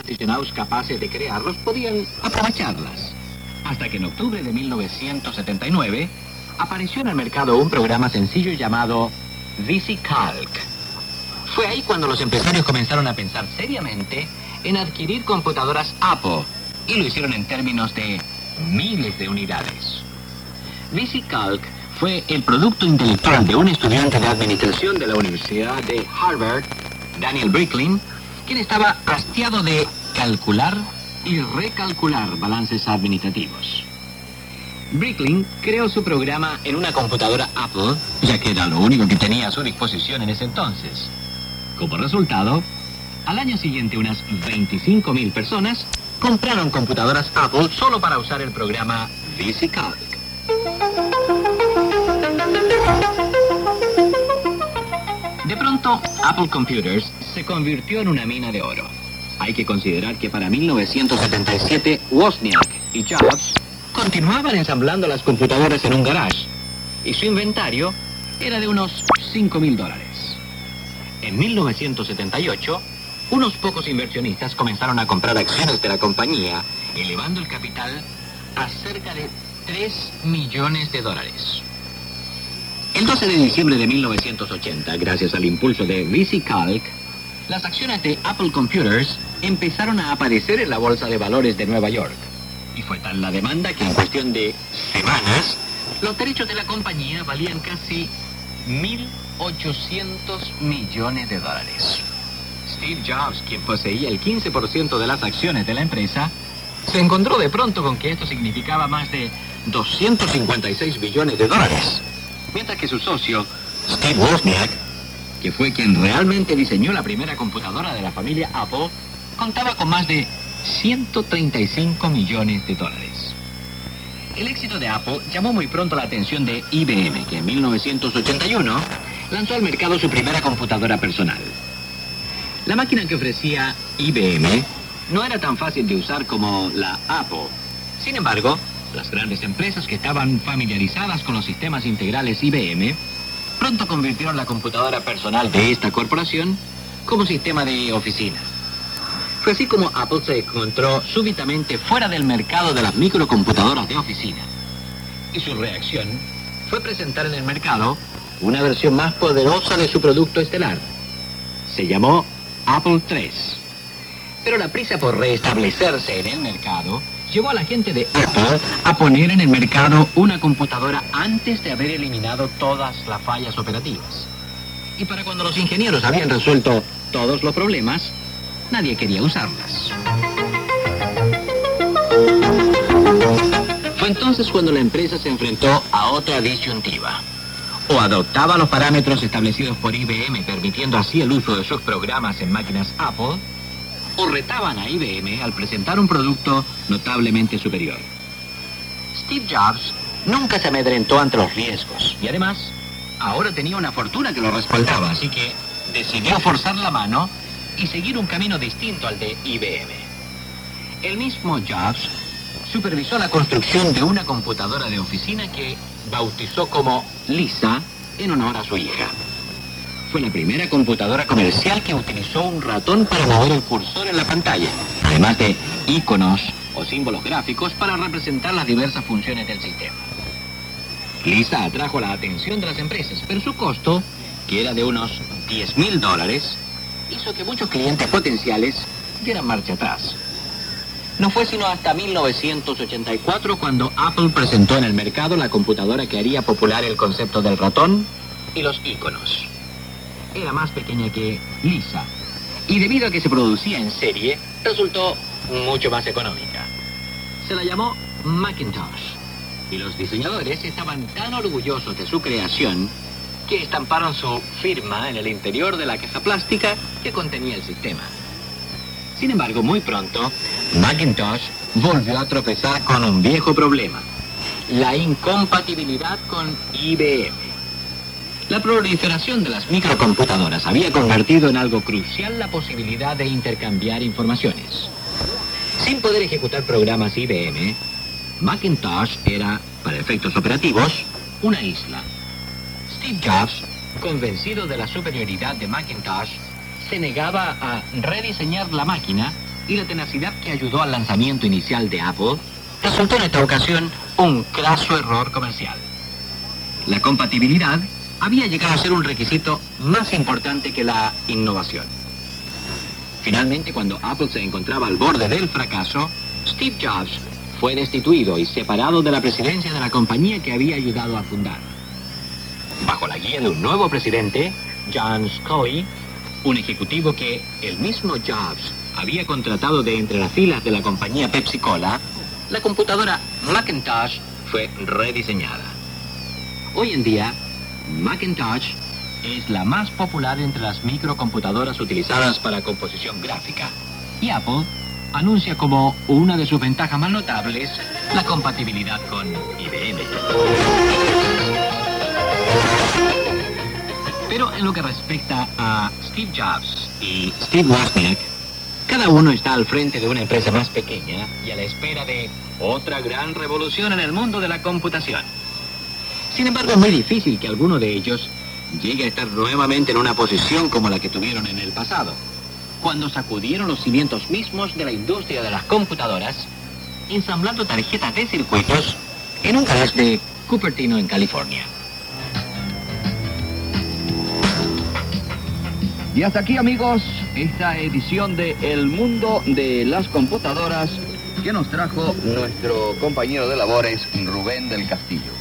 aficionados capaces de crearlos podían aprovecharlas. Hasta que en octubre de 1979 apareció en el mercado un programa sencillo llamado VisiCalc. Fue ahí cuando los empresarios comenzaron a pensar seriamente en adquirir computadoras Apple, y lo hicieron en términos de miles de unidades. VisiCalc fue el producto intelectual de un estudiante de administración de la Universidad de Harvard, Daniel Bricklin, quien estaba hastiado de calcular y recalcular balances administrativos. Bricklin creó su programa en una computadora Apple, ya que era lo único que tenía a su disposición en ese entonces. Como resultado, al año siguiente unas 25.000 personas compraron computadoras Apple solo para usar el programa VisiCalc. De pronto, Apple Computers se convirtió en una mina de oro. Hay que considerar que para 1977, Wozniak y Jobs continuaban ensamblando las computadoras en un garage, y su inventario era de unos $5.000. En 1978, unos pocos inversionistas comenzaron a comprar acciones de la compañía, elevando el capital a cerca de $3 millones. El 12 de diciembre de 1980, gracias al impulso de VisiCalc, las acciones de Apple Computers empezaron a aparecer en la Bolsa de Valores de Nueva York. Y fue tal la demanda que en cuestión de semanas, los derechos de la compañía valían casi $1.800 millones. Steve Jobs, quien poseía el 15% de las acciones de la empresa, se encontró de pronto con que esto significaba más de $256 billones. Mientras que su socio, Steve Wozniak, que fue quien realmente diseñó la primera computadora de la familia Apple, contaba con más de $135 millones. El éxito de Apple llamó muy pronto la atención de IBM, que en 1981 lanzó al mercado su primera computadora personal. La máquina que ofrecía IBM no era tan fácil de usar como la Apple. Sin embargo, las grandes empresas que estaban familiarizadas con los sistemas integrales IBM pronto convirtieron la computadora personal de esta corporación como sistema de oficina. Fue así como Apple se encontró súbitamente fuera del mercado de las microcomputadoras de oficina. Y su reacción fue presentar en el mercado una versión más poderosa de su producto estelar. Se llamó Apple III. Pero la prisa por restablecerse en el mercado llevó a la gente de Apple a poner en el mercado una computadora antes de haber eliminado todas las fallas operativas. Y para cuando los ingenieros habían resuelto todos los problemas, nadie quería usarlas. Fue entonces cuando la empresa se enfrentó a otra disyuntiva. O adoptaba los parámetros establecidos por IBM, permitiendo así el uso de sus programas en máquinas Apple, o retaban a IBM al presentar un producto notablemente superior. Steve Jobs nunca se amedrentó ante los riesgos, y además, ahora tenía una fortuna que lo respaldaba, así que decidió forzar la mano y seguir un camino distinto al de IBM. El mismo Jobs supervisó la construcción de una computadora de oficina que bautizó como Lisa en honor a su hija. Fue la primera computadora comercial que utilizó un ratón para mover el cursor en la pantalla, además de iconos o símbolos gráficos para representar las diversas funciones del sistema. Lisa atrajo la atención de las empresas, pero su costo, que era de unos $10.000, hizo que muchos clientes potenciales dieran marcha atrás. No fue sino hasta 1984 cuando Apple presentó en el mercado la computadora que haría popular el concepto del ratón y los iconos. Era más pequeña que Lisa, y debido a que se producía en serie, resultó mucho más económica. Se la llamó Macintosh, y los diseñadores estaban tan orgullosos de su creación que estamparon su firma en el interior de la caja plástica que contenía el sistema. Sin embargo, muy pronto, Macintosh volvió a tropezar con un viejo problema: la incompatibilidad con IBM. La proliferación de las microcomputadoras había convertido en algo crucial la posibilidad de intercambiar informaciones. Sin poder ejecutar programas IBM, Macintosh era, para efectos operativos, una isla. Steve Jobs, convencido de la superioridad de Macintosh, se negaba a rediseñar la máquina y la tenacidad que ayudó al lanzamiento inicial de Apple resultó en esta ocasión un craso error comercial. La compatibilidad había llegado a ser un requisito más importante que la innovación. Finalmente, cuando Apple se encontraba al borde del fracaso, Steve Jobs fue destituido y separado de la presidencia de la compañía que había ayudado a fundar. Bajo la guía de un nuevo presidente, John Sculley, un ejecutivo que el mismo Jobs había contratado de entre las filas de la compañía Pepsi-Cola, la computadora Macintosh fue rediseñada. Hoy en día, Macintosh es la más popular entre las microcomputadoras utilizadas para composición gráfica, y Apple anuncia como una de sus ventajas más notables la compatibilidad con IBM. Pero en lo que respecta a Steve Jobs y Steve Wozniak, cada uno está al frente de una empresa más pequeña y a la espera de otra gran revolución en el mundo de la computación. Sin embargo, es muy difícil que alguno de ellos llegue a estar nuevamente en una posición como la que tuvieron en el pasado, cuando sacudieron los cimientos mismos de la industria de las computadoras, ensamblando tarjetas de circuitos en un garage de Cupertino, en California. Y hasta aquí, amigos, esta edición de El Mundo de las Computadoras que nos trajo nuestro compañero de labores, Rubén del Castillo.